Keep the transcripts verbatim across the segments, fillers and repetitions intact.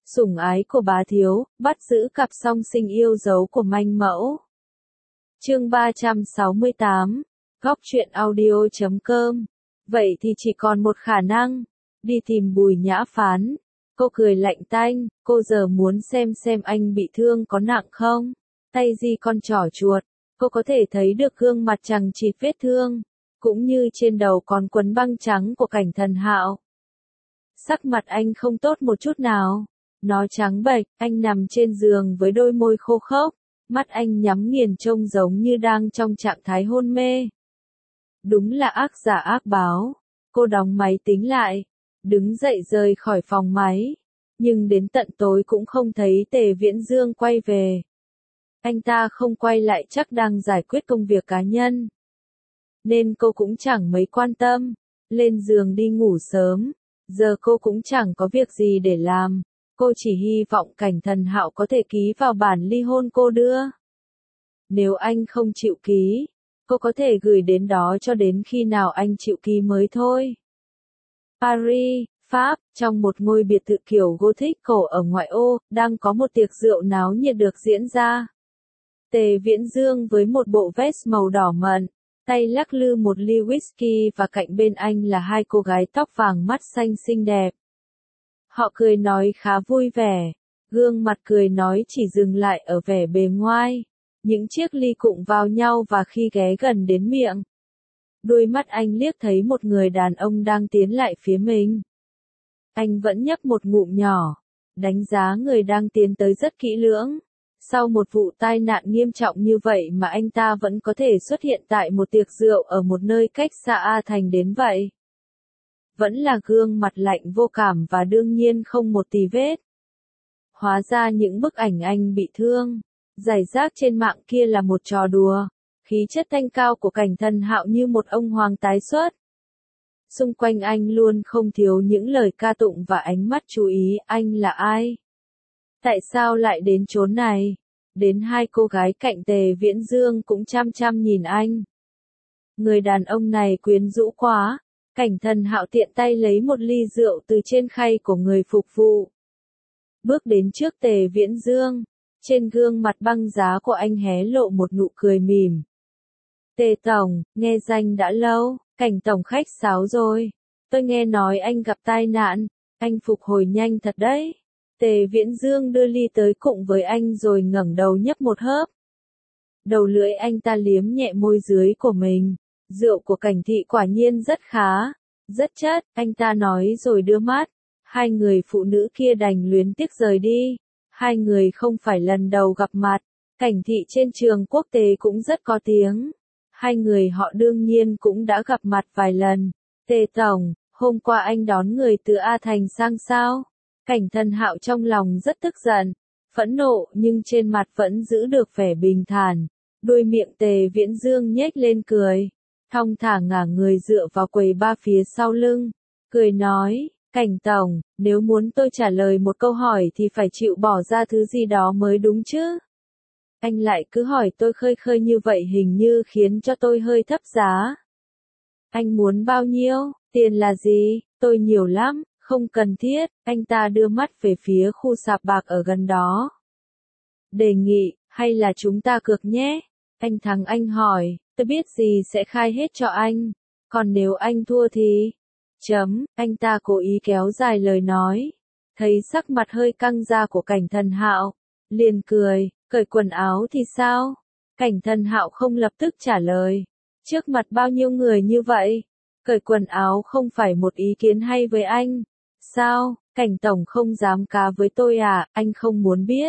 Sủng ái của bá thiếu, bắt giữ cặp song sinh yêu dấu của manh mẫu. Chương ba trăm sáu mươi tám, góc truyện audio chấm com. Vậy thì chỉ còn một khả năng, đi tìm Bùi Nhã Phán. Cô cười lạnh tanh, cô giờ muốn xem xem anh bị thương có nặng không? Tay di con trỏ chuột, cô có thể thấy được gương mặt chằng chịt vết thương, cũng như trên đầu còn quấn băng trắng của Cảnh Thần Hạo. Sắc mặt anh không tốt một chút nào, nó trắng bệch, anh nằm trên giường với đôi môi khô khốc, mắt anh nhắm nghiền trông giống như đang trong trạng thái hôn mê. Đúng là ác giả ác báo. Cô đóng máy tính lại, đứng dậy rời khỏi phòng máy, nhưng đến tận tối cũng không thấy Tề Viễn Dương quay về. Anh ta không quay lại chắc đang giải quyết công việc cá nhân, nên cô cũng chẳng mấy quan tâm, lên giường đi ngủ sớm. Giờ cô cũng chẳng có việc gì để làm, cô chỉ hy vọng Cảnh Thần Hạo có thể ký vào bản ly hôn cô đưa. Nếu anh không chịu ký, cô có thể gửi đến đó cho đến khi nào anh chịu ký mới thôi. Paris, Pháp, trong một ngôi biệt thự kiểu Gothic cổ ở ngoại ô, đang có một tiệc rượu náo nhiệt được diễn ra. Tề Viễn Dương với một bộ vest màu đỏ mận, tay lắc lư một ly whisky và cạnh bên anh là hai cô gái tóc vàng mắt xanh xinh đẹp. Họ cười nói khá vui vẻ, gương mặt cười nói chỉ dừng lại ở vẻ bề ngoài. Những chiếc ly cụng vào nhau và khi ghé gần đến miệng, đôi mắt anh liếc thấy một người đàn ông đang tiến lại phía mình. Anh vẫn nhấp một ngụm nhỏ, đánh giá người đang tiến tới rất kỹ lưỡng. Sau một vụ tai nạn nghiêm trọng như vậy mà anh ta vẫn có thể xuất hiện tại một tiệc rượu ở một nơi cách xa A Thành đến vậy. Vẫn là gương mặt lạnh vô cảm và đương nhiên không một tì vết. Hóa ra những bức ảnh anh bị thương, rải rác trên mạng kia là một trò đùa. Khí chất thanh cao của Cảnh Thần Hạo như một ông hoàng tái xuất. Xung quanh anh luôn không thiếu những lời ca tụng và ánh mắt chú ý. Anh là ai? Tại sao lại đến chốn này? Đến hai cô gái cạnh Tề Viễn Dương cũng chăm chăm nhìn anh. Người đàn ông này quyến rũ quá. Cảnh Thần Hạo tiện tay lấy một ly rượu từ trên khay của người phục vụ, bước đến trước Tề Viễn Dương. Trên gương mặt băng giá của anh hé lộ một nụ cười mỉm. Tề Tổng, nghe danh đã lâu, Cảnh Tổng khách sáo rồi. Tôi nghe nói anh gặp tai nạn, anh phục hồi nhanh thật đấy. Tề Viễn Dương đưa ly tới cụng với anh rồi ngẩng đầu nhấp một hớp. Đầu lưỡi anh ta liếm nhẹ môi dưới của mình. Rượu của Cảnh thị quả nhiên rất khá, rất chất, anh ta nói rồi đưa mắt. Hai người phụ nữ kia đành luyến tiếc rời đi. Hai người không phải lần đầu gặp mặt. Cảnh thị trên trường quốc tế cũng rất có tiếng. Hai người họ đương nhiên cũng đã gặp mặt vài lần. Tề Tổng, hôm qua anh đón người từ A Thành sang sao? Cảnh Thần Hạo trong lòng rất tức giận, phẫn nộ nhưng trên mặt vẫn giữ được vẻ bình thản. Đôi miệng Tề Viễn Dương nhếch lên cười, thong thả ngả người dựa vào quầy ba phía sau lưng, cười nói, Cảnh Tổng, nếu muốn tôi trả lời một câu hỏi thì phải chịu bỏ ra thứ gì đó mới đúng chứ. Anh lại cứ hỏi tôi khơi khơi như vậy hình như khiến cho tôi hơi thấp giá. Anh muốn bao nhiêu, tiền là gì, tôi nhiều lắm, không cần thiết. Anh ta đưa mắt về phía khu sạp bạc ở gần đó. Đề nghị, hay là chúng ta cược nhé? Anh thắng anh hỏi, tôi biết gì sẽ khai hết cho anh. Còn nếu anh thua thì... Chấm, anh ta cố ý kéo dài lời nói. Thấy sắc mặt hơi căng ra của Cảnh Thần Hạo, liền cười, cởi quần áo thì sao? Cảnh Thần Hạo không lập tức trả lời. Trước mặt bao nhiêu người như vậy? Cởi quần áo không phải một ý kiến hay với anh. Sao, Cảnh Tổng không dám cá với tôi à, anh không muốn biết.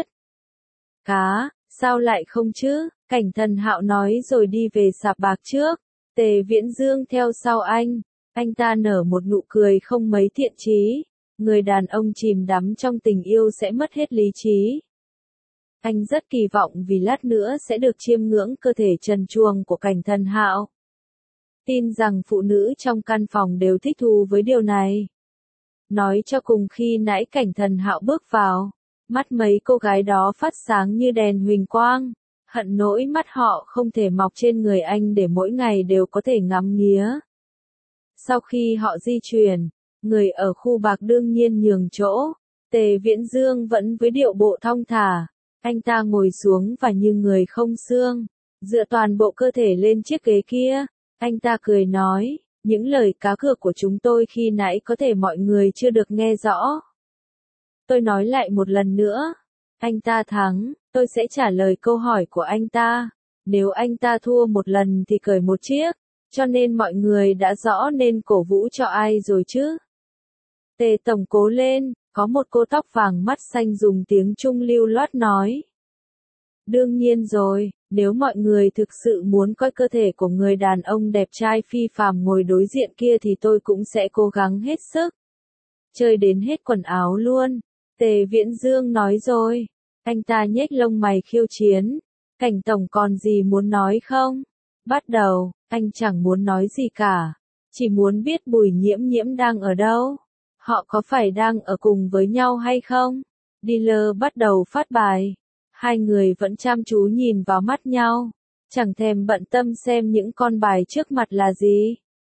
Cá, sao lại không chứ? Cảnh Thần Hạo nói rồi đi về sạp bạc trước. Tề Viễn Dương theo sau anh. Anh ta nở một nụ cười không mấy thiện chí. Người đàn ông chìm đắm trong tình yêu sẽ mất hết lý trí. Anh rất kỳ vọng vì lát nữa sẽ được chiêm ngưỡng cơ thể trần truồng của Cảnh Thần Hạo. Tin rằng phụ nữ trong căn phòng đều thích thú với điều này. Nói cho cùng khi nãy Cảnh Thần Hạo bước vào, mắt mấy cô gái đó phát sáng như đèn huỳnh quang. Hận nỗi mắt họ không thể mọc trên người anh để mỗi ngày đều có thể ngắm nghía. Sau khi họ di chuyển, người ở khu bạc đương nhiên nhường chỗ, Tề Viễn Dương vẫn với điệu bộ thong thả. Anh ta ngồi xuống và như người không xương, dựa toàn bộ cơ thể lên chiếc ghế kia. Anh ta cười nói, những lời cá cược của chúng tôi khi nãy có thể mọi người chưa được nghe rõ. Tôi nói lại một lần nữa. Anh ta thắng, tôi sẽ trả lời câu hỏi của anh ta. Nếu anh ta thua một lần thì cởi một chiếc. Cho nên mọi người đã rõ nên cổ vũ cho ai rồi chứ. Tề Tổng cố lên, có một cô tóc vàng mắt xanh dùng tiếng Trung lưu loát nói. Đương nhiên rồi, nếu mọi người thực sự muốn coi cơ thể của người đàn ông đẹp trai phi phàm ngồi đối diện kia thì tôi cũng sẽ cố gắng hết sức. Chơi đến hết quần áo luôn. Tề Viễn Dương nói rồi. Anh ta nhếch lông mày khiêu chiến. Cảnh Tổng còn gì muốn nói không? Bắt đầu, anh chẳng muốn nói gì cả. Chỉ muốn biết Bùi Nhiễm Nhiễm đang ở đâu. Họ có phải đang ở cùng với nhau hay không? Dealer bắt đầu phát bài. Hai người vẫn chăm chú nhìn vào mắt nhau. Chẳng thèm bận tâm xem những con bài trước mặt là gì.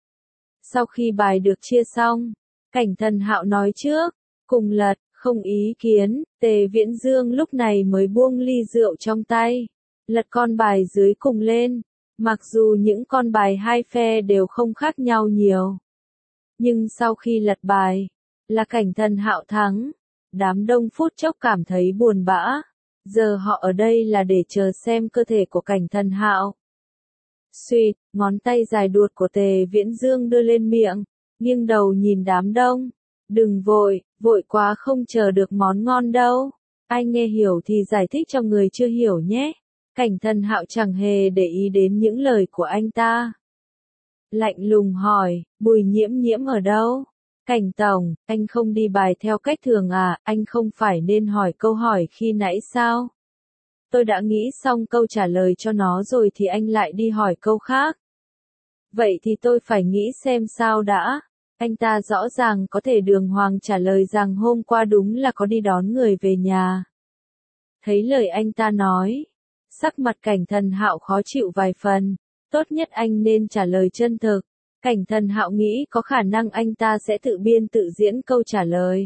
Sau khi bài được chia xong, Cảnh Thần Hạo nói trước. Cùng lật, không ý kiến. Tề Viễn Dương lúc này mới buông ly rượu trong tay. Lật con bài dưới cùng lên. Mặc dù những con bài hai phe đều không khác nhau nhiều. Nhưng sau khi lật bài, là Cảnh Thần Hạo thắng. Đám đông phút chốc cảm thấy buồn bã. Giờ họ ở đây là để chờ xem cơ thể của Cảnh Thần Hạo. Suýt, ngón tay dài đuột của Tề Viễn Dương đưa lên miệng, nghiêng đầu nhìn đám đông. Đừng vội, vội quá không chờ được món ngon đâu. Ai nghe hiểu thì giải thích cho người chưa hiểu nhé. Cảnh Thần Hạo chẳng hề để ý đến những lời của anh ta. Lạnh lùng hỏi, Bùi Nhiễm Nhiễm ở đâu? Cảnh Tổng, anh không đi bài theo cách thường à, anh không phải nên hỏi câu hỏi khi nãy sao? Tôi đã nghĩ xong câu trả lời cho nó rồi thì anh lại đi hỏi câu khác. Vậy thì tôi phải nghĩ xem sao đã. Anh ta rõ ràng có thể đường hoàng trả lời rằng hôm qua đúng là có đi đón người về nhà. Thấy lời anh ta nói, sắc mặt Cảnh Thần Hạo khó chịu vài phần, tốt nhất anh nên trả lời chân thực. Cảnh Thần Hạo nghĩ có khả năng anh ta sẽ tự biên tự diễn câu trả lời.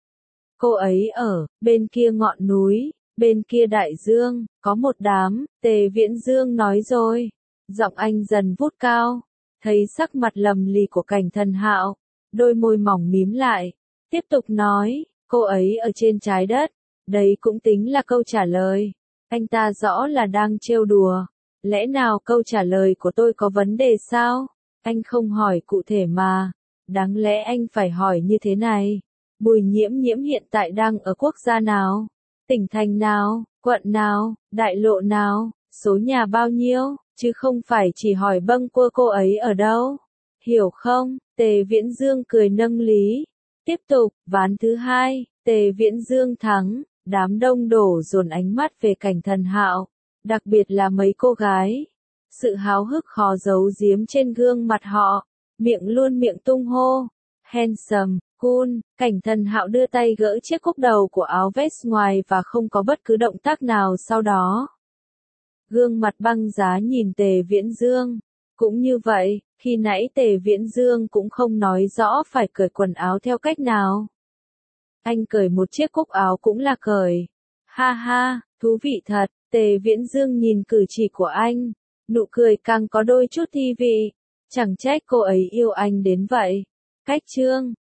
Cô ấy ở bên kia ngọn núi, bên kia đại dương, có một đám. Tề Viễn Dương nói rồi. Giọng anh dần vút cao. Thấy sắc mặt lầm lì của Cảnh Thần Hạo, đôi môi mỏng mím lại, tiếp tục nói, cô ấy ở trên trái đất. Đấy cũng tính là câu trả lời. Anh ta rõ là đang trêu đùa. Lẽ nào câu trả lời của tôi có vấn đề sao? Anh không hỏi cụ thể mà. Đáng lẽ anh phải hỏi như thế này. Bùi Nhiễm Nhiễm hiện tại đang ở quốc gia nào? Tỉnh thành nào? Quận nào? Đại lộ nào? Số nhà bao nhiêu? Chứ không phải chỉ hỏi bâng quơ cô ấy ở đâu. Hiểu không? Tề Viễn Dương cười nâng lý. Tiếp tục, ván thứ hai, Tề Viễn Dương thắng. Đám đông đổ dồn ánh mắt về Cảnh Thần Hạo. Đặc biệt là mấy cô gái. Sự háo hức khó giấu giếm trên gương mặt họ. Miệng luôn miệng tung hô. Handsome, cool. Cảnh Thần Hạo đưa tay gỡ chiếc cúc đầu của áo vest ngoài và không có bất cứ động tác nào sau đó. Gương mặt băng giá nhìn Tề Viễn Dương. Cũng như vậy, khi nãy Tề Viễn Dương cũng không nói rõ phải cởi quần áo theo cách nào. Anh cởi một chiếc cúc áo cũng là cởi. Ha ha, thú vị thật. Tề Viễn Dương nhìn cử chỉ của anh. Nụ cười càng có đôi chút thi vị. Chẳng trách cô ấy yêu anh đến vậy. Cách chương